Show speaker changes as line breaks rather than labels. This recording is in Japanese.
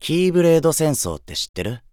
キーブレード戦争って知ってる？